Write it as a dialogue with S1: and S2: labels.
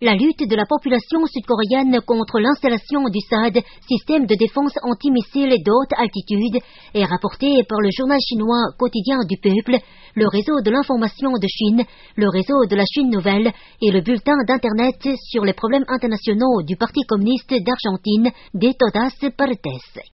S1: La lutte de la population sud-coréenne contre l'installation du SAD, système de défense antimissile d'haute altitude, est rapportée par le journal chinois Quotidien du Peuple, le réseau de l'information de Chine, le réseau de la Chine Nouvelle et le bulletin d'Internet sur les problèmes internationaux du Parti communiste d'Argentine, de todas partes.